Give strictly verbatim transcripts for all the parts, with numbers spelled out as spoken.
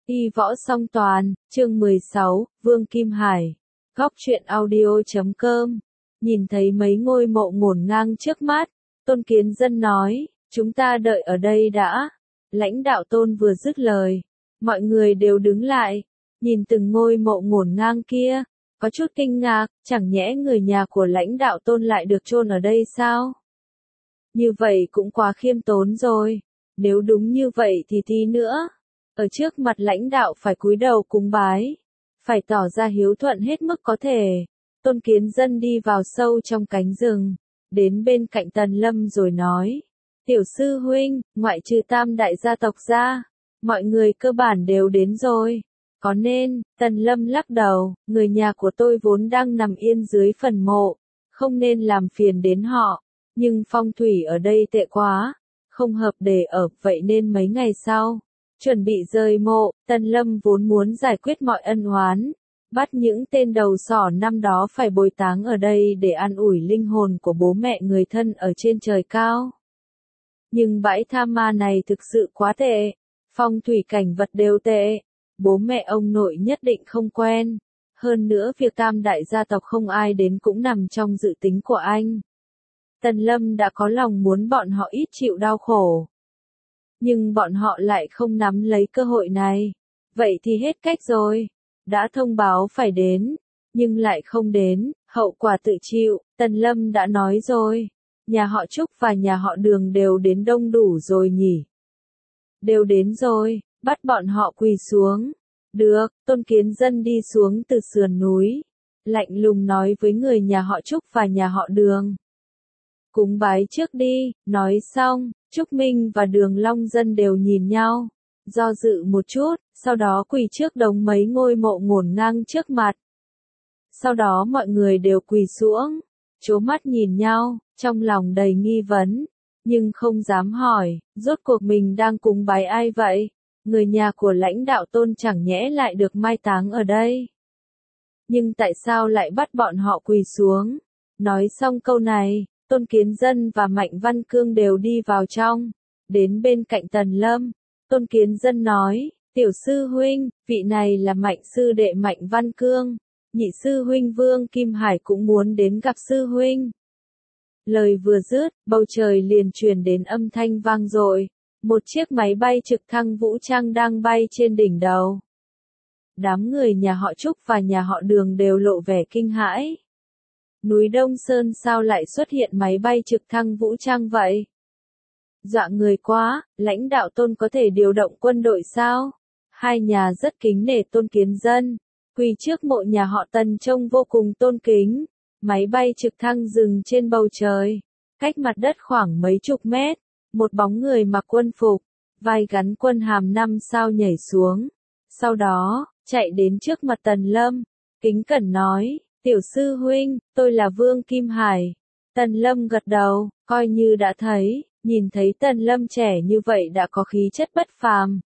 Y võ song toàn, chương mười sáu, Vương Kim Hải. Góc truyện audio chấm com. Nhìn thấy mấy ngôi mộ ngổn ngang trước mắt, Tôn Kiến Dân nói, chúng ta đợi ở đây đã. Lãnh đạo Tôn vừa dứt lời, mọi người đều đứng lại, nhìn từng ngôi mộ ngổn ngang kia, có chút kinh ngạc, chẳng nhẽ người nhà của lãnh đạo Tôn lại được chôn ở đây sao? Như vậy cũng quá khiêm tốn rồi, nếu đúng như vậy thì tí nữa. Ở trước mặt lãnh đạo phải cúi đầu cúng bái, phải tỏ ra hiếu thuận hết mức có thể. Tôn Kiến Dân đi vào sâu trong cánh rừng, đến bên cạnh Tần Lâm rồi nói, tiểu sư huynh, ngoại trừ tam đại gia tộc ra, mọi người cơ bản đều đến rồi. Có nên, Tần Lâm lắc đầu, người nhà của tôi vốn đang nằm yên dưới phần mộ, không nên làm phiền đến họ, nhưng phong thủy ở đây tệ quá, không hợp để ở, vậy nên mấy ngày sau, chuẩn bị rời mộ, Tần Lâm vốn muốn giải quyết mọi ân oán, bắt những tên đầu sỏ năm đó phải bồi táng ở đây để an ủi linh hồn của bố mẹ người thân ở trên trời cao. Nhưng bãi tha ma này thực sự quá tệ, phong thủy cảnh vật đều tệ, bố mẹ ông nội nhất định không quen, hơn nữa việc tam đại gia tộc không ai đến cũng nằm trong dự tính của anh. Tần Lâm đã có lòng muốn bọn họ ít chịu đau khổ, nhưng bọn họ lại không nắm lấy cơ hội này. Vậy thì hết cách rồi, đã thông báo phải đến, nhưng lại không đến, hậu quả tự chịu. Tần Lâm đã nói rồi, nhà họ Trúc và nhà họ Đường đều đến đông đủ rồi nhỉ? Đều đến rồi, bắt bọn họ quỳ xuống. Được, Tôn Kiến Dân đi xuống từ sườn núi, lạnh lùng nói với người nhà họ Trúc và nhà họ Đường. Cúng bái trước đi. Nói xong, Trúc Minh và Đường Long Dân đều nhìn nhau, do dự một chút, sau đó quỳ trước đống mấy ngôi mộ ngổn ngang trước mặt. Sau đó mọi người đều quỳ xuống, trố mắt nhìn nhau, trong lòng đầy nghi vấn, nhưng không dám hỏi, rốt cuộc mình đang cúng bái ai vậy? Người nhà của lãnh đạo Tôn chẳng nhẽ lại được mai táng ở đây? Nhưng tại sao lại bắt bọn họ quỳ xuống? Nói xong câu này, Tôn Kiến Dân và Mạnh Văn Cương đều đi vào trong, đến bên cạnh Tần Lâm. Tôn Kiến Dân nói, tiểu sư huynh, vị này là Mạnh sư đệ Mạnh Văn Cương, nhị sư huynh Vương Kim Hải cũng muốn đến gặp sư huynh. Lời vừa dứt, bầu trời liền truyền đến âm thanh vang dội, một chiếc máy bay trực thăng vũ trang đang bay trên đỉnh đầu. Đám người nhà họ Trúc và nhà họ Đường đều lộ vẻ kinh hãi. Núi Đông Sơn sao lại xuất hiện máy bay trực thăng vũ trang vậy? Dọa người quá, lãnh đạo Tôn có thể điều động quân đội sao? Hai nhà rất kính nể Tôn Kiến Dân, quỳ trước mộ nhà họ Tần trông vô cùng tôn kính. Máy bay trực thăng dừng trên bầu trời, cách mặt đất khoảng mấy chục mét, một bóng người mặc quân phục, vai gắn quân hàm năm sao nhảy xuống. Sau đó, chạy đến trước mặt Tần Lâm, kính cẩn nói, tiểu sư huynh, tôi là Vương Kim Hải. Tần Lâm gật đầu, coi như đã thấy, nhìn thấy Tần Lâm trẻ như vậy đã có khí chất bất phàm.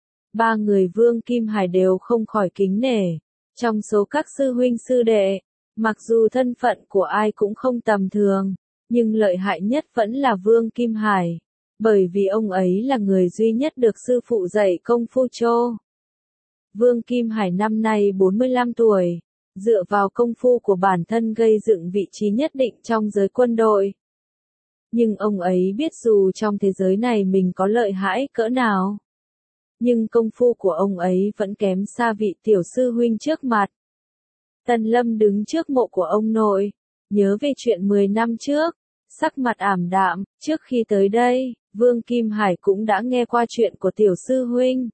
Ba người Vương Kim Hải đều không khỏi kính nể. Trong số các sư huynh sư đệ, mặc dù thân phận của ai cũng không tầm thường, nhưng lợi hại nhất vẫn là Vương Kim Hải, bởi vì ông ấy là người duy nhất được sư phụ dạy công phu chô. Vương Kim Hải năm nay bốn mươi lăm tuổi, dựa vào công phu của bản thân gây dựng vị trí nhất định trong giới quân đội. Nhưng ông ấy biết dù trong thế giới này mình có lợi hại cỡ nào, nhưng công phu của ông ấy vẫn kém xa vị tiểu sư huynh trước mặt. Tần Lâm đứng trước mộ của ông nội, nhớ về chuyện mười năm trước, sắc mặt ảm đạm. Trước khi tới đây, Vương Kim Hải cũng đã nghe qua chuyện của tiểu sư huynh.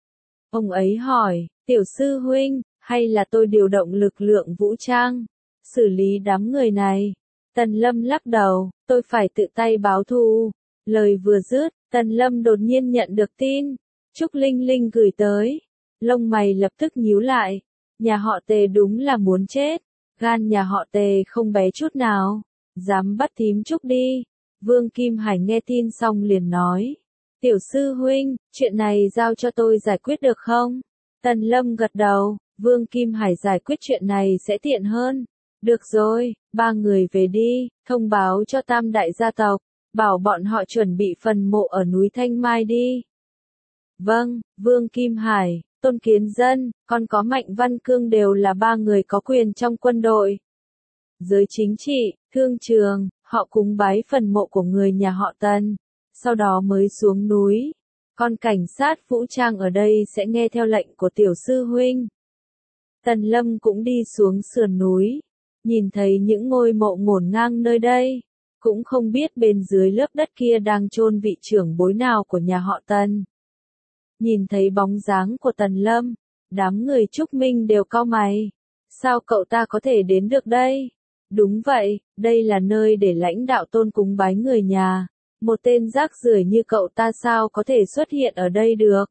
Ông ấy hỏi, tiểu sư huynh, hay là tôi điều động lực lượng vũ trang, xử lý đám người này? Tần Lâm lắc đầu, tôi phải tự tay báo thù. Lời vừa dứt, Tần Lâm đột nhiên nhận được tin, Trúc Linh Linh gửi tới, lông mày lập tức nhíu lại. Nhà họ Tề đúng là muốn chết, gan nhà họ Tề không bé chút nào, dám bắt thím Trúc đi. Vương Kim Hải nghe tin xong liền nói, tiểu sư huynh, chuyện này giao cho tôi giải quyết được không? Tần Lâm gật đầu, Vương Kim Hải giải quyết chuyện này sẽ tiện hơn. Được rồi, ba người về đi, thông báo cho tam đại gia tộc, bảo bọn họ chuẩn bị phần mộ ở núi Thanh Mai đi. Vâng, Vương Kim Hải. Tôn Kiến Dân, còn có Mạnh Văn Cương đều là ba người có quyền trong quân đội. Giới chính trị, thương trường, họ cúng bái phần mộ của người nhà họ Tần, sau đó mới xuống núi. Còn cảnh sát vũ trang ở đây sẽ nghe theo lệnh của tiểu sư huynh. Tần Lâm cũng đi xuống sườn núi, nhìn thấy những ngôi mộ ngổn ngang nơi đây, cũng không biết bên dưới lớp đất kia đang chôn vị trưởng bối nào của nhà họ Tần. Nhìn thấy bóng dáng của Tần Lâm, đám người Trúc Minh đều cau mày. Sao cậu ta có thể đến được đây? Đúng vậy, đây là nơi để lãnh đạo Tôn cúng bái người nhà. Một tên rác rưởi như cậu ta sao có thể xuất hiện ở đây được?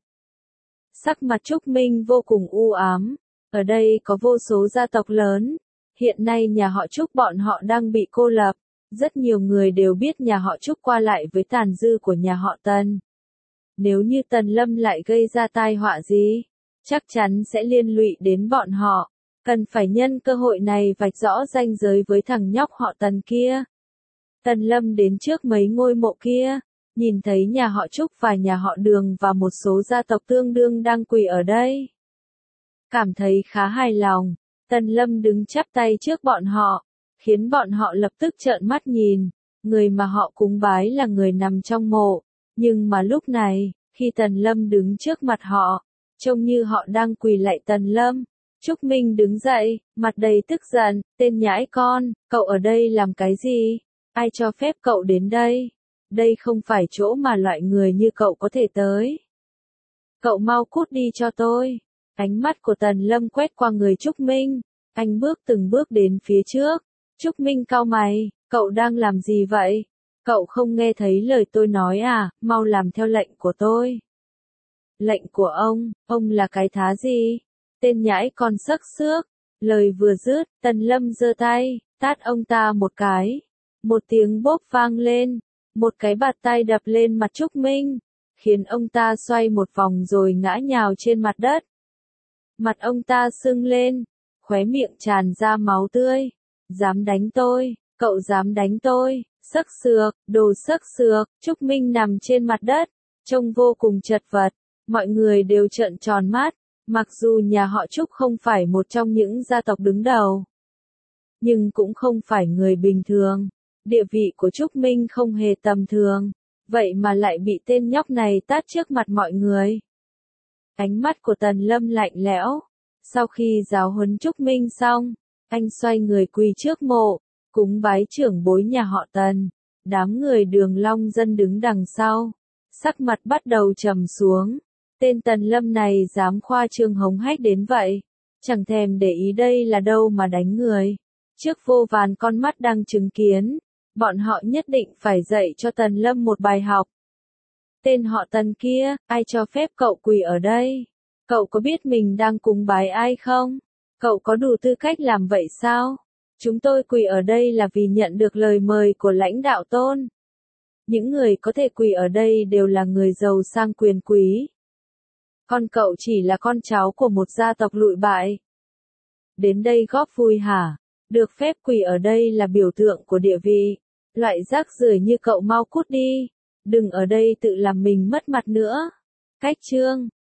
Sắc mặt Trúc Minh vô cùng u ám. Ở đây có vô số gia tộc lớn. Hiện nay nhà họ Trúc bọn họ đang bị cô lập. Rất nhiều người đều biết nhà họ Trúc qua lại với tàn dư của nhà họ Tần. Nếu như Tần Lâm lại gây ra tai họa gì, chắc chắn sẽ liên lụy đến bọn họ. Cần phải nhân cơ hội này vạch rõ ranh giới với thằng nhóc họ Tần kia. Tần Lâm đến trước mấy ngôi mộ kia, nhìn thấy nhà họ Trúc và nhà họ Đường và một số gia tộc tương đương đang quỳ ở đây. Cảm thấy khá hài lòng, Tần Lâm đứng chắp tay trước bọn họ, khiến bọn họ lập tức trợn mắt nhìn. Người mà họ cúng bái là người nằm trong mộ, nhưng mà lúc này, khi Tần Lâm đứng trước mặt họ, trông như họ đang quỳ lạy Tần Lâm. Trúc Minh đứng dậy, mặt đầy tức giận, tên nhãi con, cậu ở đây làm cái gì? Ai cho phép cậu đến đây? Đây không phải chỗ mà loại người như cậu có thể tới. Cậu mau cút đi cho tôi. Ánh mắt của Tần Lâm quét qua người Trúc Minh, anh bước từng bước đến phía trước. Trúc Minh cau mày, cậu đang làm gì vậy? Cậu không nghe thấy lời tôi nói à, mau làm theo lệnh của tôi. Lệnh của ông, ông là cái thá gì? Tên nhãi con sắc xước, lời vừa dứt, Tần Lâm giơ tay, tát ông ta một cái. Một tiếng bốp vang lên, một cái bạt tay đập lên mặt Trúc Minh, khiến ông ta xoay một vòng rồi ngã nhào trên mặt đất. Mặt ông ta sưng lên, khóe miệng tràn ra máu tươi. Dám đánh tôi, cậu dám đánh tôi, sắc xược, đồ sắc xược. Trúc Minh nằm trên mặt đất, trông vô cùng chật vật, mọi người đều trợn tròn mắt. Mặc dù nhà họ Trúc không phải một trong những gia tộc đứng đầu, nhưng cũng không phải người bình thường. Địa vị của Trúc Minh không hề tầm thường, vậy mà lại bị tên nhóc này tát trước mặt mọi người. Ánh mắt của Tần Lâm lạnh lẽo. Sau khi giáo huấn Trúc Minh xong, anh xoay người quỳ trước mộ, cúng bái trưởng bối nhà họ Tần. Đám người Đường Long Dân đứng đằng sau, sắc mặt bắt đầu trầm xuống. Tên Tần Lâm này dám khoa trương hống hách đến vậy, chẳng thèm để ý đây là đâu mà đánh người. Trước vô vàn con mắt đang chứng kiến, bọn họ nhất định phải dạy cho Tần Lâm một bài học. Tên họ Tần kia, ai cho phép cậu quỳ ở đây? Cậu có biết mình đang cúng bái ai không? Cậu có đủ tư cách làm vậy sao? Chúng tôi quỳ ở đây là vì nhận được lời mời của lãnh đạo Tôn. Những người có thể quỳ ở đây đều là người giàu sang quyền quý. Con cậu chỉ là con cháu của một gia tộc lụi bại. Đến đây góp vui hả? Được phép quỳ ở đây là biểu tượng của địa vị. Loại rác rưởi như cậu mau cút đi. Đừng ở đây tự làm mình mất mặt nữa. Cách chương